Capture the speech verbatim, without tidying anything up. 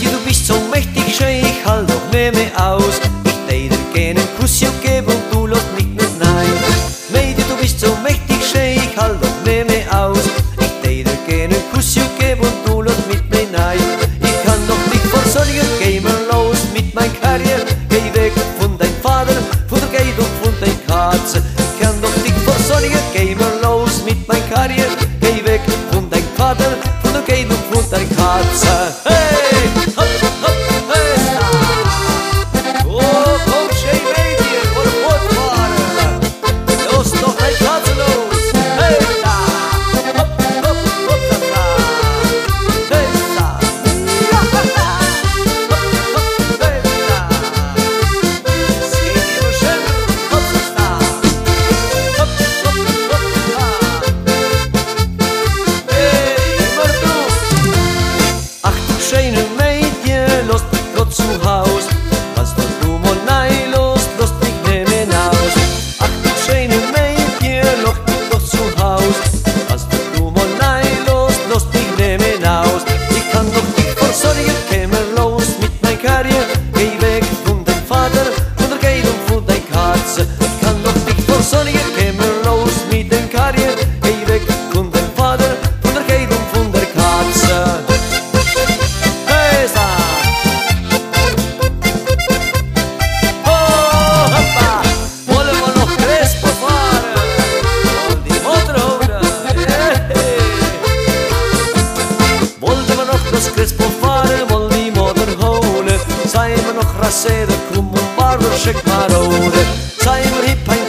Mädchen, du bist so mächtig schön, ich halt doch nicht mehr aus. Ich tät dir gerne einen Kuss geben und du lässt mich nicht nein. Mädchen, du bist so mächtig schön, ich halt doch nicht mehr aus. Ich tät dir gerne einen Kuss geben und du lässt mich nicht nein. Ich kann doch nicht versorgen, geh mal los mit mein Karriere. Geh weg von dein Vater, von der Geld und von dein Katze. Ich kann doch nicht versorgen, geh mal los mit mein Karriere. Geh weg von dein Vater, von der Geld und von dein Katze. Hey, hopp, hopp, hey, da. Oh, komm, schön Mädchen, vor der Fortfahren. Los doch dein Katze los. Hey, da. Hopp, hopp, hopp, da, da. Hey, da. Ja, ha, ha. Hopp, hopp, hey, da. Es geht immer schön. Hopp, da. Hopp, hopp, hopp, da. Hey, immer du. Ach du schöne Mädchen, lass mich grad zu Haus. Was doch du mal nein los, lass mich nicht mehr aus. Ach du schöne Mädchen, lass mich doch zu Haus. Was doch du mal nein los, lass mich nicht mehr aus. Ich kann doch nicht versorgen, geh mal los mit mein Karriere. Geh weg von dein Vater, von der Geld und von dein Katze. Ich kann doch nicht versorgen, geh mal los mit dein Karriere. Geh weg von dein Vater, von der Geld und von der Katze. Hey, sa. Oh, hoppa. Wollen wir noch Crespo fahren? Und die Motorroder. Hey. Wollen wir noch das Crespo fahren? Wollen die Motor holen? Seien wir noch Rasserer, komm und Barber, schick mal Rode. Seien wir hip,